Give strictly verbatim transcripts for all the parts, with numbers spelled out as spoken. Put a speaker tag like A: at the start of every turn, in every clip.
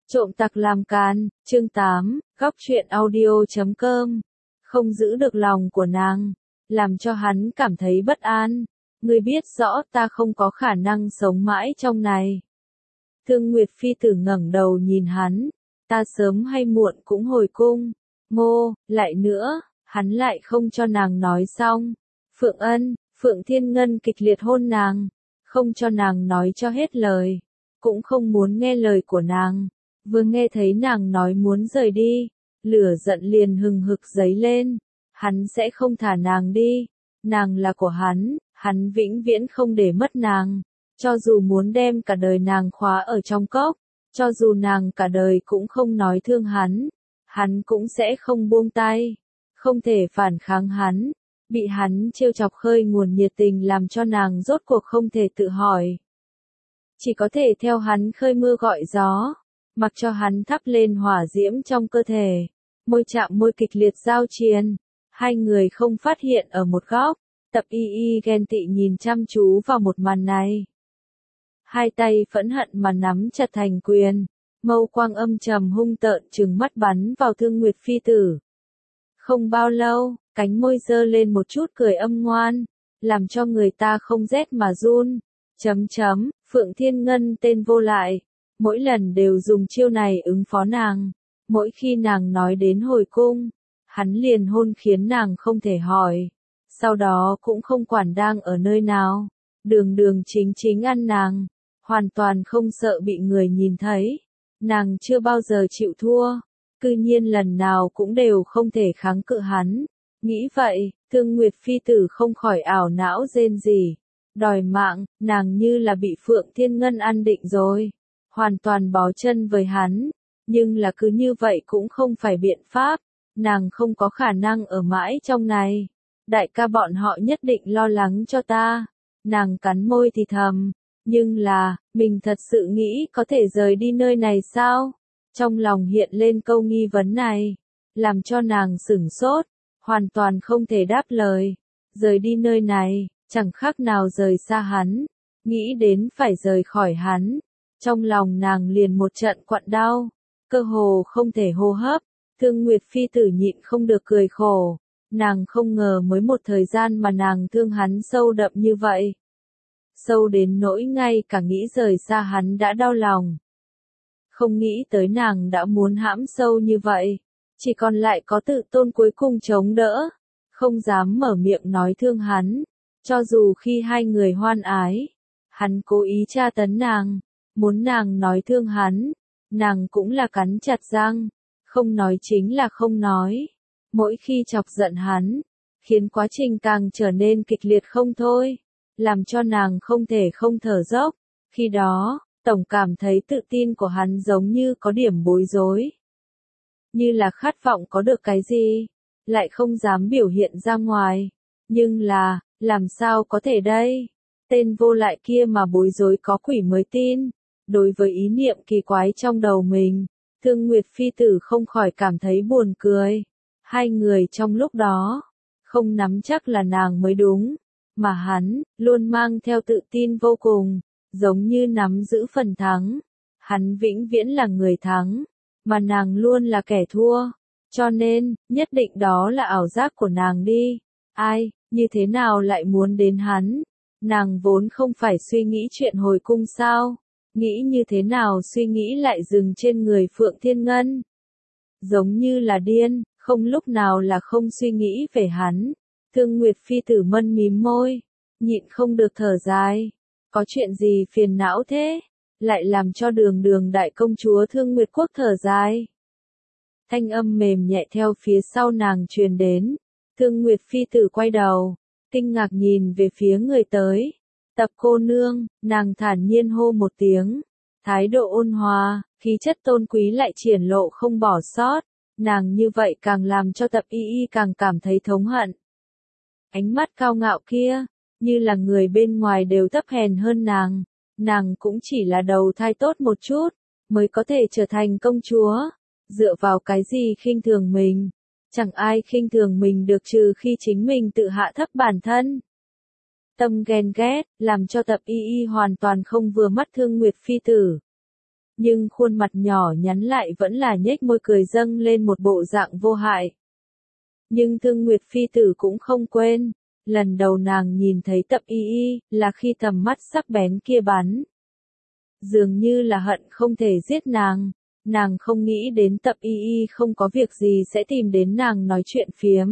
A: Trộm tặc làm càn, chương tám, góc truyện audio chấm com. Không giữ được lòng của nàng, làm cho hắn cảm thấy bất an. Ngươi biết rõ ta không có khả năng sống mãi trong này. Thương Nguyệt Phi tử ngẩng đầu nhìn hắn, ta sớm hay muộn cũng hồi cung. Ngô, lại nữa, hắn lại không cho nàng nói xong. Phượng Ân, Phượng Thiên Ngân kịch liệt hôn nàng, không cho nàng nói cho hết lời, cũng không muốn nghe lời của nàng. Vừa nghe thấy nàng nói muốn rời đi, lửa giận liền hừng hực dấy lên, hắn sẽ không thả nàng đi, nàng là của hắn, hắn vĩnh viễn không để mất nàng, cho dù muốn đem cả đời nàng khóa ở trong cốc, cho dù nàng cả đời cũng không nói thương hắn, hắn cũng sẽ không buông tay, không thể phản kháng hắn, bị hắn trêu chọc khơi nguồn nhiệt tình làm cho nàng rốt cuộc không thể tự hỏi. Chỉ có thể theo hắn khơi mưa gọi gió. Mặc cho hắn thắp lên hỏa diễm trong cơ thể, môi chạm môi kịch liệt giao chiến, hai người không phát hiện ở một góc, Tập Y Y ghen tị nhìn chăm chú vào một màn này. Hai tay phẫn hận mà nắm chặt thành quyền, mâu quang âm trầm hung tợn trừng mắt bắn vào Thương Nguyệt Phi tử. Không bao lâu, cánh môi giơ lên một chút cười âm ngoan, làm cho người ta không rét mà run. Chấm chấm, Phượng Thiên Ngân tên vô lại. Mỗi lần đều dùng chiêu này ứng phó nàng, mỗi khi nàng nói đến hồi cung, hắn liền hôn khiến nàng không thể hỏi, sau đó cũng không quản đang ở nơi nào, đường đường chính chính ăn nàng, hoàn toàn không sợ bị người nhìn thấy, nàng chưa bao giờ chịu thua, cư nhiên lần nào cũng đều không thể kháng cự hắn, nghĩ vậy, Thương Nguyệt Phi tử không khỏi ảo não rên rỉ, đòi mạng, nàng như là bị Phượng Thiên Ngân ăn định rồi. Hoàn toàn bó chân với hắn, nhưng là cứ như vậy cũng không phải biện pháp, nàng không có khả năng ở mãi trong này. Đại ca bọn họ nhất định lo lắng cho ta, nàng cắn môi thì thầm, nhưng là, mình thật sự nghĩ có thể rời đi nơi này sao? Trong lòng hiện lên câu nghi vấn này, làm cho nàng sửng sốt, hoàn toàn không thể đáp lời. Rời đi nơi này, chẳng khác nào rời xa hắn, nghĩ đến phải rời khỏi hắn. Trong lòng nàng liền một trận quặn đau, cơ hồ không thể hô hấp, Thương Nguyệt Phi tử nhịn không được cười khổ, nàng không ngờ mới một thời gian mà nàng thương hắn sâu đậm như vậy. Sâu đến nỗi ngay cả nghĩ rời xa hắn đã đau lòng. Không nghĩ tới nàng đã muốn hãm sâu như vậy, chỉ còn lại có tự tôn cuối cùng chống đỡ, không dám mở miệng nói thương hắn, cho dù khi hai người hoan ái, hắn cố ý tra tấn nàng. Muốn nàng nói thương hắn, nàng cũng là cắn chặt răng, không nói chính là không nói. Mỗi khi chọc giận hắn, khiến quá trình càng trở nên kịch liệt không thôi, làm cho nàng không thể không thở dốc. Khi đó, tổng cảm thấy tự tin của hắn giống như có điểm bối rối. Như là khát vọng có được cái gì, lại không dám biểu hiện ra ngoài. Nhưng là, làm sao có thể đây? Tên vô lại kia mà bối rối có quỷ mới tin. Đối với ý niệm kỳ quái trong đầu mình, Thương Nguyệt Phi tử không khỏi cảm thấy buồn cười. Hai người trong lúc đó, không nắm chắc là nàng mới đúng, mà hắn, luôn mang theo tự tin vô cùng, giống như nắm giữ phần thắng. Hắn vĩnh viễn là người thắng, mà nàng luôn là kẻ thua. Cho nên, nhất định đó là ảo giác của nàng đi. Ai, như thế nào lại muốn đến hắn? Nàng vốn không phải suy nghĩ chuyện hồi cung sao? Nghĩ như thế nào suy nghĩ lại dừng trên người Phượng Thiên Ngân. Giống như là điên, không lúc nào là không suy nghĩ về hắn. Thương Nguyệt Phi tử mân mím môi, nhịn không được thở dài. Có chuyện gì phiền não thế? Lại làm cho đường đường đại công chúa Thương Nguyệt Quốc thở dài. Thanh âm mềm nhẹ theo phía sau nàng truyền đến. Thương Nguyệt Phi tử quay đầu, kinh ngạc nhìn về phía người tới. Tập cô nương, nàng thản nhiên hô một tiếng, thái độ ôn hòa, khí chất tôn quý lại triển lộ không bỏ sót, nàng như vậy càng làm cho Tập Y Y càng cảm thấy thống hận. Ánh mắt cao ngạo kia, như là người bên ngoài đều thấp hèn hơn nàng, nàng cũng chỉ là đầu thai tốt một chút, mới có thể trở thành công chúa, dựa vào cái gì khinh thường mình, chẳng ai khinh thường mình được trừ khi chính mình tự hạ thấp bản thân. Tâm ghen ghét, làm cho Tập Y Y hoàn toàn không vừa mắt Thương Nguyệt Phi tử. nhưng khuôn mặt nhỏ nhắn lại vẫn là nhếch môi cười dâng lên một bộ dạng vô hại. Nhưng Thương Nguyệt Phi tử cũng không quên, lần đầu nàng nhìn thấy Tập Y Y, là khi tầm mắt sắc bén kia bắn. Dường như là hận không thể giết nàng, nàng không nghĩ đến Tập Y Y không có việc gì sẽ tìm đến nàng nói chuyện phiếm.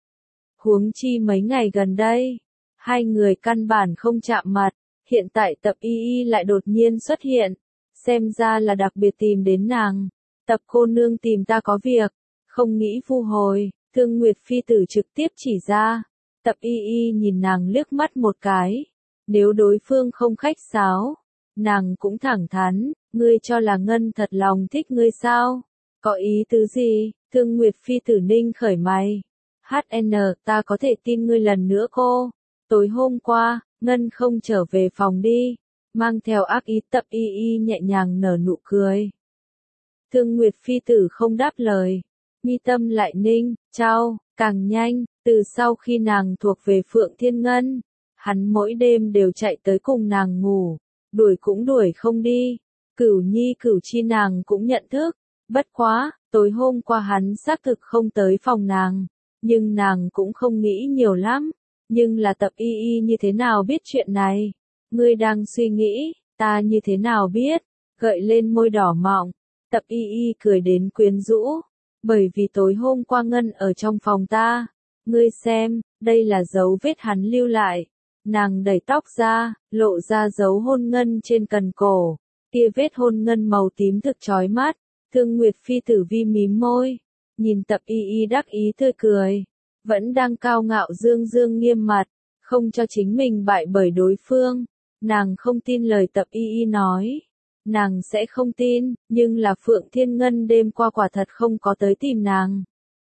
A: Huống chi mấy ngày gần đây, hai người căn bản không chạm mặt, hiện tại Tập Y Y lại đột nhiên xuất hiện, xem ra là đặc biệt tìm đến nàng. Tập cô nương tìm ta có việc, không nghĩ vu hồi, Thương Nguyệt Phi tử trực tiếp chỉ ra. Tập Y Y nhìn nàng liếc mắt một cái, nếu đối phương không khách sáo, nàng cũng thẳng thắn, ngươi cho là Ngân thật lòng thích ngươi sao? Có ý tứ gì? Thương Nguyệt Phi tử ninh khởi mày. hát en, ta có thể tin ngươi lần nữa cô. Tối hôm qua, Ngân không trở về phòng đi, mang theo ác ý. Tập Y Y nhẹ nhàng nở nụ cười. Thương Nguyệt Phi tử không đáp lời, mi tâm lại ninh, trao, càng nhanh, từ sau khi nàng thuộc về Phượng Thiên Ngân, hắn mỗi đêm đều chạy tới cùng nàng ngủ, đuổi cũng đuổi không đi, Cửu Nhi Cửu Chi nàng cũng nhận thức, bất quá, tối hôm qua hắn xác thực không tới phòng nàng, nhưng nàng cũng không nghĩ nhiều lắm, nhưng là Tập Y Y như thế nào biết chuyện này? Ngươi đang suy nghĩ, ta như thế nào biết? Gợi lên môi đỏ mọng, Tập Y Y cười đến quyến rũ, bởi vì tối hôm qua Ngân ở trong phòng ta, ngươi xem, đây là dấu vết hắn lưu lại. Nàng đẩy tóc ra, lộ ra dấu hôn ngân trên cần cổ, kia vết hôn ngân màu tím thực chói mắt. Thương Nguyệt Phi tử vi mím môi, nhìn Tập Y Y đắc ý tươi cười, vẫn đang cao ngạo dương dương nghiêm mặt, không cho chính mình bại bởi đối phương. Nàng không tin lời Tập Y Y nói, nàng sẽ không tin, nhưng là Phượng Thiên Ngân đêm qua quả thật không có tới tìm nàng.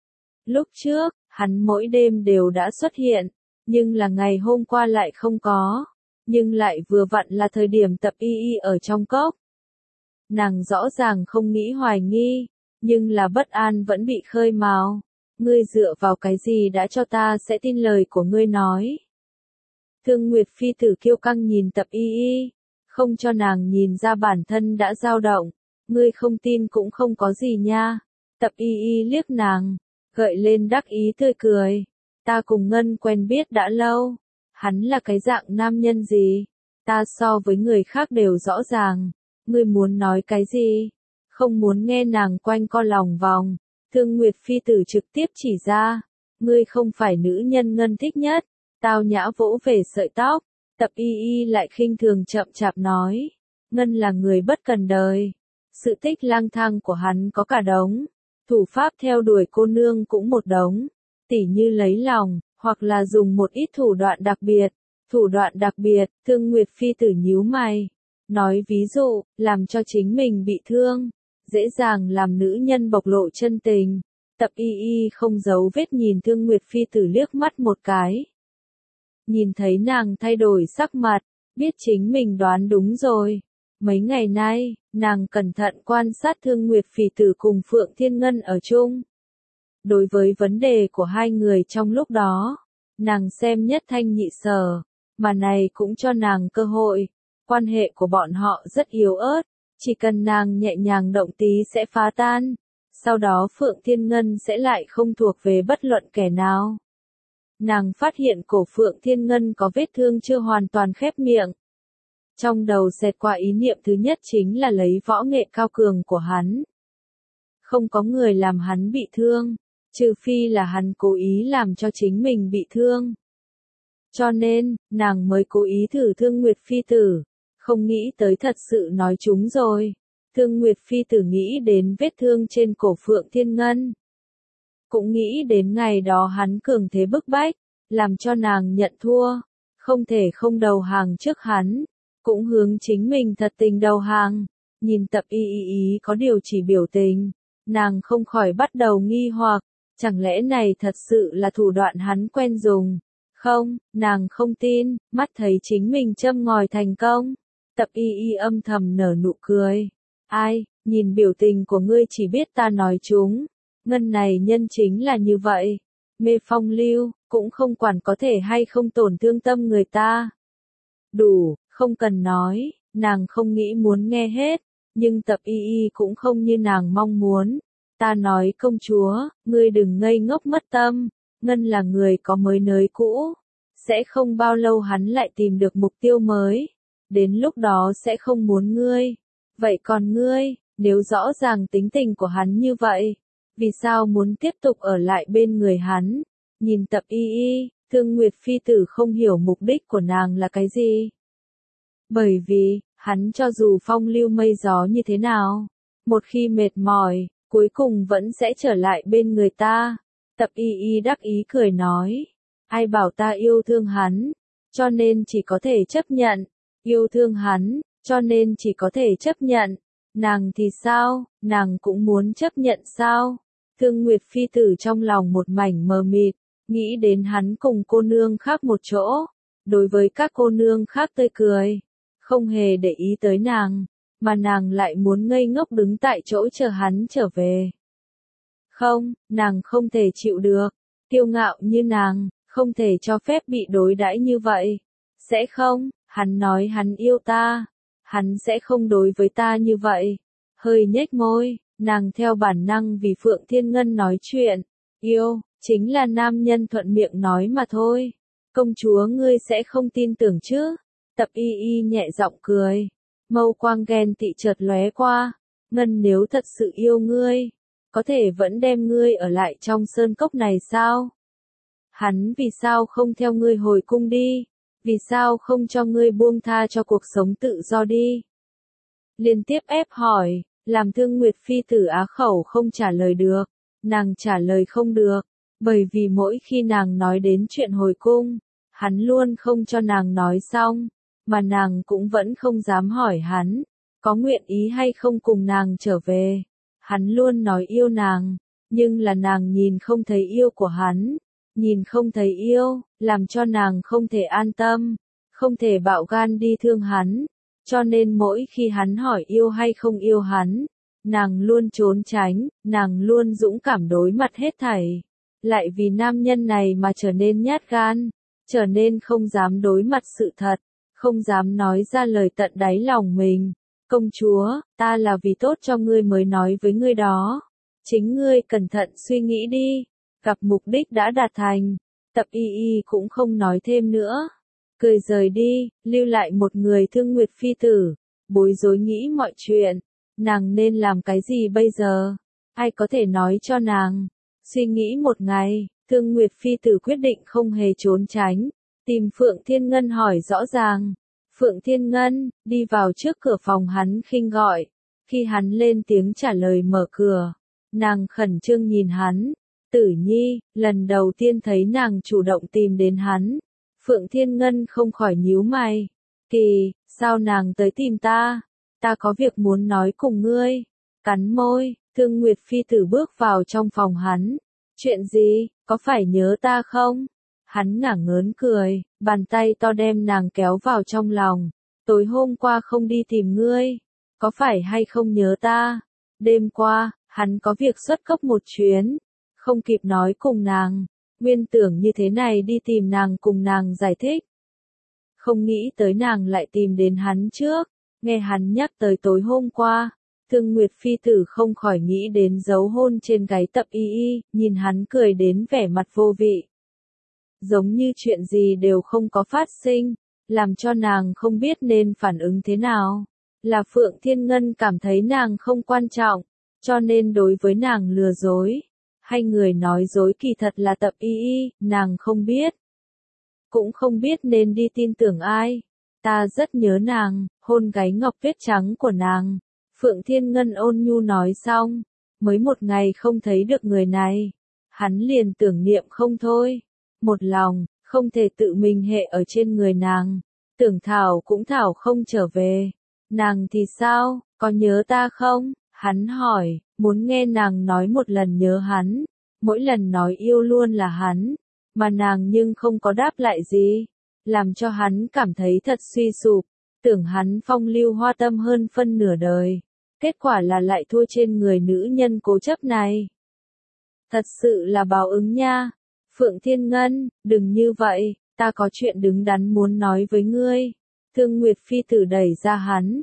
A: Lúc trước, hắn mỗi đêm đều đã xuất hiện, nhưng là ngày hôm qua lại không có, nhưng lại vừa vặn là thời điểm Tập Y Y ở trong cốc. Nàng rõ ràng không nghĩ hoài nghi, nhưng là bất an vẫn bị khơi mào. Ngươi dựa vào cái gì đã cho ta sẽ tin lời của ngươi nói? Thương Nguyệt Phi tử kiêu căng nhìn Tập Y Y, không cho nàng nhìn ra bản thân đã dao động. Ngươi không tin cũng không có gì nha. Tập Y Y liếc nàng, gợi lên đắc ý tươi cười. Ta cùng Ngân quen biết đã lâu. Hắn là cái dạng nam nhân gì? Ta so với người khác đều rõ ràng. Ngươi muốn nói cái gì? Không muốn nghe nàng quanh co lòng vòng. Thương Nguyệt Phi tử trực tiếp chỉ ra. Ngươi không phải nữ nhân Ngân thích nhất. Tao nhã vỗ về sợi tóc. Tập Y Y lại khinh thường chậm chạp nói. Ngân là người bất cần đời. Sự tích lang thang của hắn có cả đống. Thủ pháp theo đuổi cô nương cũng một đống. Tỉ như lấy lòng, hoặc là dùng một ít thủ đoạn đặc biệt. Thủ đoạn đặc biệt, Thương Nguyệt Phi tử nhíu mày. Nói ví dụ, làm cho chính mình bị thương. Dễ dàng làm nữ nhân bộc lộ chân tình. Tập Y Y không giấu vết nhìn Thương Nguyệt Phi tử liếc mắt một cái. Nhìn thấy nàng thay đổi sắc mặt, biết chính mình đoán đúng rồi. Mấy ngày nay, nàng cẩn thận quan sát Thương Nguyệt Phi tử cùng Phượng Thiên Ngân ở chung. Đối với vấn đề của hai người trong lúc đó, nàng xem nhất thanh nhị sở, mà này cũng cho nàng cơ hội. Quan hệ của bọn họ rất yếu ớt, chỉ cần nàng nhẹ nhàng động tí sẽ phá tan. Sau đó Phượng Thiên Ngân sẽ lại không thuộc về bất luận kẻ nào. Nàng phát hiện cổ Phượng Thiên Ngân có vết thương chưa hoàn toàn khép miệng. Trong đầu xẹt qua ý niệm thứ nhất chính là lấy võ nghệ cao cường của hắn. Không có người làm hắn bị thương, trừ phi là hắn cố ý làm cho chính mình bị thương. Cho nên, nàng mới cố ý thử Thương Nguyệt Phi tử, không nghĩ tới thật sự nói chúng rồi. Thương Nguyệt Phi tử nghĩ đến vết thương trên cổ Phượng Thiên Ngân. Cũng nghĩ đến ngày đó hắn cường thế bức bách, làm cho nàng nhận thua, không thể không đầu hàng trước hắn, cũng hướng chính mình thật tình đầu hàng. Nhìn Tập Y Y ý có điều chỉ biểu tình, nàng không khỏi bắt đầu nghi hoặc, chẳng lẽ này thật sự là thủ đoạn hắn quen dùng? Không, nàng không tin, mắt thấy chính mình châm ngòi thành công. Tập Y Y âm thầm nở nụ cười. Ai, nhìn biểu tình của ngươi chỉ biết ta nói chúng. Ngân này nhân chính là như vậy. Mê phong lưu, cũng không quản có thể hay không tổn thương tâm người ta. Đủ, không cần nói, nàng không nghĩ muốn nghe hết. Nhưng Tập Y Y cũng không như nàng mong muốn. Ta nói công chúa, ngươi đừng ngây ngốc mất tâm, Ngân là người có mới nới cũ. Sẽ không bao lâu hắn lại tìm được mục tiêu mới. Đến lúc đó sẽ không muốn ngươi. Vậy còn ngươi, nếu rõ ràng tính tình của hắn như vậy, vì sao muốn tiếp tục ở lại bên người hắn? Nhìn Tập Y Y, Thương Nguyệt Phi tử không hiểu mục đích của nàng là cái gì. Bởi vì, hắn cho dù phong lưu mây gió như thế nào, một khi mệt mỏi, cuối cùng vẫn sẽ trở lại bên người ta. Tập Y Y đắc ý cười nói, ai bảo ta yêu thương hắn, cho nên chỉ có thể chấp nhận, yêu thương hắn, cho nên chỉ có thể chấp nhận. Nàng thì sao, nàng cũng muốn chấp nhận sao? Thương Nguyệt Phi tử trong lòng một mảnh mờ mịt, nghĩ đến hắn cùng cô nương khác một chỗ, đối với các cô nương khác tươi cười, không hề để ý tới nàng, mà nàng lại muốn ngây ngốc đứng tại chỗ chờ hắn trở về. Không, nàng không thể chịu được, kiêu ngạo như nàng, không thể cho phép bị đối đãi như vậy. Sẽ không, hắn nói hắn yêu ta, hắn sẽ không đối với ta như vậy. Hơi nhếch môi, nàng theo bản năng vì Phượng Thiên Ngân nói chuyện, yêu, chính là nam nhân thuận miệng nói mà thôi. Công chúa ngươi sẽ không tin tưởng chứ? Tập Y Y nhẹ giọng cười, mâu quang ghen tị chợt lóe qua, Ngân nếu thật sự yêu ngươi, có thể vẫn đem ngươi ở lại trong sơn cốc này sao? Hắn vì sao không theo ngươi hồi cung đi? Vì sao không cho ngươi buông tha cho cuộc sống tự do đi? Liên tiếp ép hỏi, làm Thương Nguyệt Phi tử á khẩu không trả lời được, nàng trả lời không được, bởi vì mỗi khi nàng nói đến chuyện hồi cung, hắn luôn không cho nàng nói xong, mà nàng cũng vẫn không dám hỏi hắn, có nguyện ý hay không cùng nàng trở về. Hắn luôn nói yêu nàng, nhưng là nàng nhìn không thấy yêu của hắn, nhìn không thấy yêu, làm cho nàng không thể an tâm, không thể bạo gan đi thương hắn, cho nên mỗi khi hắn hỏi yêu hay không yêu hắn, nàng luôn trốn tránh, nàng luôn dũng cảm đối mặt hết thảy, lại vì nam nhân này mà trở nên nhát gan, trở nên không dám đối mặt sự thật, không dám nói ra lời tận đáy lòng mình. Công chúa, ta là vì tốt cho ngươi mới nói với ngươi đó. Chính ngươi cẩn thận suy nghĩ đi. Gặp mục đích đã đạt thành. Tập Y Y cũng không nói thêm nữa. Cười rời đi, lưu lại một người Thương Nguyệt Phi tử. Bối rối nghĩ mọi chuyện. Nàng nên làm cái gì bây giờ? Ai có thể nói cho nàng? Suy nghĩ một ngày, Thương Nguyệt Phi tử quyết định không hề trốn tránh. Tìm Phượng Thiên Ngân hỏi rõ ràng. Phượng Thiên Ngân, đi vào trước cửa phòng hắn khinh gọi. Khi hắn lên tiếng trả lời mở cửa, nàng khẩn trương nhìn hắn. Tử Nhi, lần đầu tiên thấy nàng chủ động tìm đến hắn. Phượng Thiên Ngân không khỏi nhíu mày. Kỳ, sao nàng tới tìm ta? Ta có việc muốn nói cùng ngươi. Cắn môi, Thương Nguyệt Phi tử bước vào trong phòng hắn. Chuyện gì, có phải nhớ ta không? Hắn ngả ngớn cười, bàn tay to đem nàng kéo vào trong lòng. Tối hôm qua không đi tìm ngươi, có phải hay không nhớ ta? Đêm qua, hắn có việc xuất cốc một chuyến, không kịp nói cùng nàng, nguyên tưởng như thế này đi tìm nàng cùng nàng giải thích. Không nghĩ tới nàng lại tìm đến hắn trước, nghe hắn nhắc tới tối hôm qua. Thương Nguyệt Phi tử không khỏi nghĩ đến dấu hôn trên gáy Tập Y Y, nhìn hắn cười đến vẻ mặt vô vị. Giống như chuyện gì đều không có phát sinh, làm cho nàng không biết nên phản ứng thế nào. Là Phượng Thiên Ngân cảm thấy nàng không quan trọng, cho nên đối với nàng lừa dối. Hay người nói dối kỳ thật là Tập Y Y, nàng không biết. Cũng không biết nên đi tin tưởng ai. Ta rất nhớ nàng, hôn gáy ngọc tuyết trắng của nàng. Phượng Thiên Ngân ôn nhu nói xong, mới một ngày không thấy được người này. Hắn liền tưởng niệm không thôi. Một lòng, không thể tự mình hệ ở trên người nàng. Tưởng Thảo cũng Thảo không trở về. Nàng thì sao, có nhớ ta không? Hắn hỏi, muốn nghe nàng nói một lần nhớ hắn. Mỗi lần nói yêu luôn là hắn. Mà nàng nhưng không có đáp lại gì. Làm cho hắn cảm thấy thật suy sụp. Tưởng hắn phong lưu hoa tâm hơn phân nửa đời. Kết quả là lại thua trên người nữ nhân cố chấp này. Thật sự là báo ứng nha. Phượng Thiên Ngân, đừng như vậy, ta có chuyện đứng đắn muốn nói với ngươi. Thương Nguyệt Phi tử đẩy ra hắn.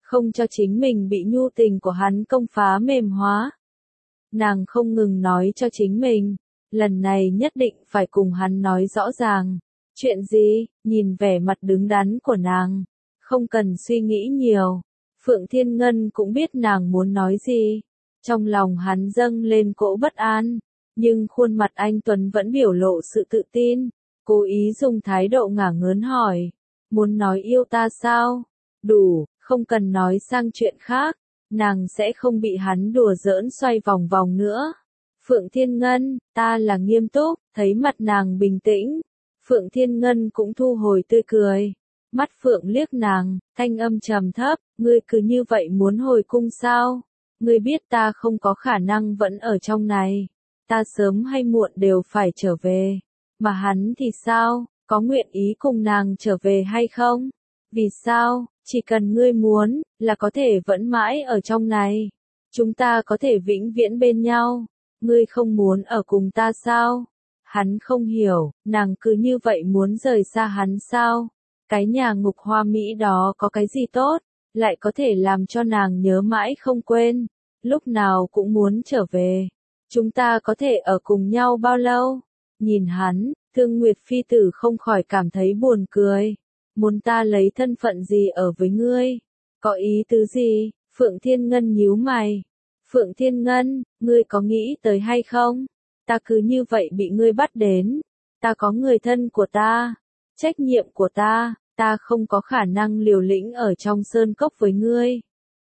A: không cho chính mình bị nhu tình của hắn công phá mềm hóa. Nàng không ngừng nói cho chính mình, lần này nhất định phải cùng hắn nói rõ ràng. Chuyện gì? Nhìn vẻ mặt đứng đắn của nàng, không cần suy nghĩ nhiều. Phượng Thiên Ngân cũng biết nàng muốn nói gì. Trong lòng hắn dâng lên cỗ bất an, nhưng khuôn mặt anh Tuấn vẫn biểu lộ sự tự tin, cố ý dùng thái độ ngả ngớn hỏi, muốn nói yêu ta sao? Đủ, không cần nói sang chuyện khác, nàng sẽ không bị hắn đùa giỡn xoay vòng vòng nữa. Phượng Thiên Ngân, ta là nghiêm túc, thấy mặt nàng bình tĩnh, Phượng Thiên Ngân cũng thu hồi tươi cười. Mắt Phượng liếc nàng, thanh âm trầm thấp, ngươi cứ như vậy muốn hồi cung sao? Ngươi biết ta không có khả năng vẫn ở trong này, ta sớm hay muộn đều phải trở về. Mà hắn thì sao, có nguyện ý cùng nàng trở về hay không? Vì sao, chỉ cần ngươi muốn, là có thể vẫn mãi ở trong này. Chúng ta có thể vĩnh viễn bên nhau. Ngươi không muốn ở cùng ta sao? Hắn không hiểu, nàng cứ như vậy muốn rời xa hắn sao? Cái nhà ngục hoa mỹ đó có cái gì tốt, lại có thể làm cho nàng nhớ mãi không quên, lúc nào cũng muốn trở về. Chúng ta có thể ở cùng nhau bao lâu? Nhìn hắn, Thương Nguyệt Phi Tử không khỏi cảm thấy buồn cười. Muốn ta lấy thân phận gì ở với ngươi? Có ý tứ gì? Phượng Thiên Ngân nhíu mày. Phượng Thiên Ngân, ngươi có nghĩ tới hay không? Ta cứ như vậy bị ngươi bắt đến. Ta có người thân của ta, trách nhiệm của ta, ta không có khả năng liều lĩnh ở trong sơn cốc với ngươi.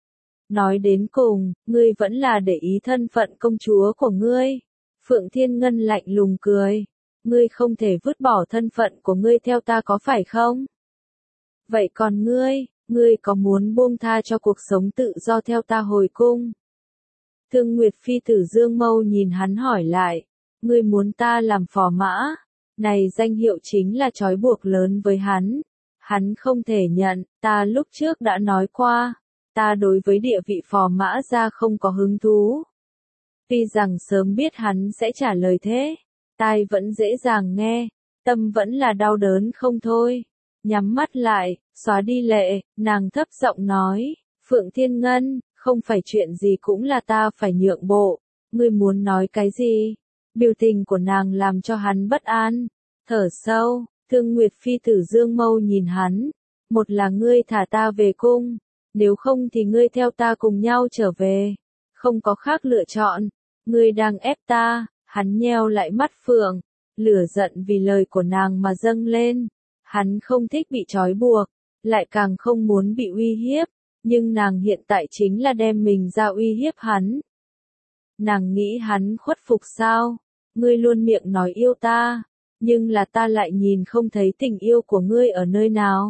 A: Nói đến cùng, ngươi vẫn là để ý thân phận công chúa của ngươi. Phượng Thiên Ngân lạnh lùng cười. Ngươi không thể vứt bỏ thân phận của ngươi theo ta có phải không? Vậy còn ngươi, ngươi có muốn buông tha cho cuộc sống tự do theo ta hồi cung? Thương Nguyệt Phi Tử dương mâu nhìn hắn hỏi lại. Ngươi muốn ta làm phò mã? Này danh hiệu chính là trói buộc lớn với hắn. Hắn không thể nhận, ta lúc trước đã nói qua. Ta đối với địa vị phò mã ra không có hứng thú. Tuy rằng sớm biết hắn sẽ trả lời thế, tai vẫn dễ dàng nghe, tâm vẫn là đau đớn không thôi. Nhắm mắt lại, xóa đi lệ, nàng thấp giọng nói, Phượng Thiên Ngân, không phải chuyện gì cũng là ta phải nhượng bộ, ngươi muốn nói cái gì? Biểu tình của nàng làm cho hắn bất an, thở sâu, Thương Nguyệt Phi Tử dương mâu nhìn hắn, một là ngươi thả ta về cung, nếu không thì ngươi theo ta cùng nhau trở về, không có khác lựa chọn, ngươi đang ép ta. Hắn nheo lại mắt Phượng, lửa giận vì lời của nàng mà dâng lên. Hắn không thích bị trói buộc, lại càng không muốn bị uy hiếp, nhưng nàng hiện tại chính là đem mình ra uy hiếp hắn. Nàng nghĩ hắn khuất phục sao? Ngươi luôn miệng nói yêu ta, nhưng là ta lại nhìn không thấy tình yêu của ngươi ở nơi nào.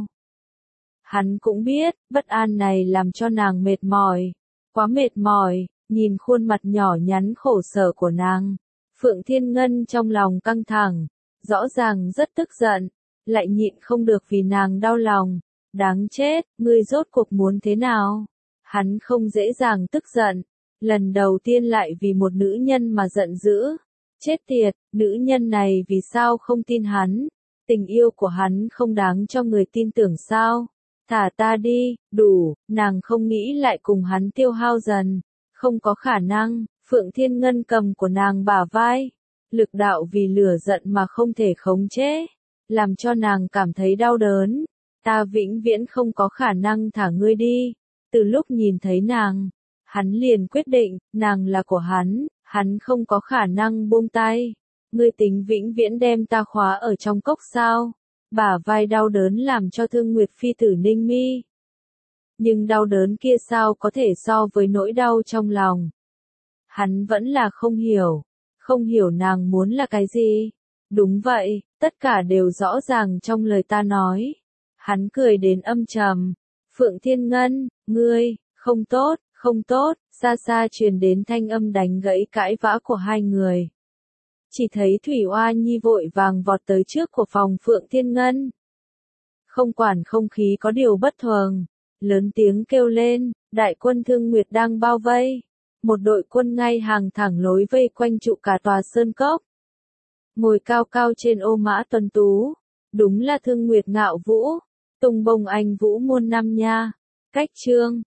A: Hắn cũng biết, bất an này làm cho nàng mệt mỏi, quá mệt mỏi, nhìn khuôn mặt nhỏ nhắn khổ sở của nàng. Phượng Thiên Ngân trong lòng căng thẳng, rõ ràng rất tức giận, lại nhịn không được vì nàng đau lòng. Đáng chết, ngươi rốt cuộc muốn thế nào? Hắn không dễ dàng tức giận, lần đầu tiên lại vì một nữ nhân mà giận dữ. Chết tiệt, nữ nhân này vì sao không tin hắn? Tình yêu của hắn không đáng cho người tin tưởng sao? Thả ta đi, đủ, nàng không nghĩ lại cùng hắn tiêu hao dần. Không có khả năng. Phượng Thiên Ngân cầm của nàng bả vai, lực đạo vì lửa giận mà không thể khống chế, làm cho nàng cảm thấy đau đớn. Ta vĩnh viễn không có khả năng thả ngươi đi. Từ lúc nhìn thấy nàng, hắn liền quyết định, nàng là của hắn, hắn không có khả năng buông tay. Ngươi tính vĩnh viễn đem ta khóa ở trong cốc sao? Bả vai đau đớn làm cho Thương Nguyệt Phi Tử ninh mi. Nhưng đau đớn kia sao có thể so với nỗi đau trong lòng? Hắn vẫn là không hiểu, không hiểu nàng muốn là cái gì. Đúng vậy, tất cả đều rõ ràng trong lời ta nói. Hắn cười đến âm trầm. Phượng Thiên Ngân, ngươi, không tốt, không tốt, xa xa truyền đến thanh âm đánh gãy cãi vã của hai người. Chỉ thấy Thủy Oa Nhi vội vàng vọt tới trước của phòng Phượng Thiên Ngân. Không quản không khí có điều bất thường, lớn tiếng kêu lên, đại quân Thương Nguyệt đang bao vây. Một đội quân ngay hàng thẳng lối vây quanh trụ cả tòa sơn cốc. Ngồi cao cao trên ô mã tuần tú, đúng là Thương Nguyệt Ngạo Vũ, Tùng Bồng Anh Vũ muôn năm nha. Cách chương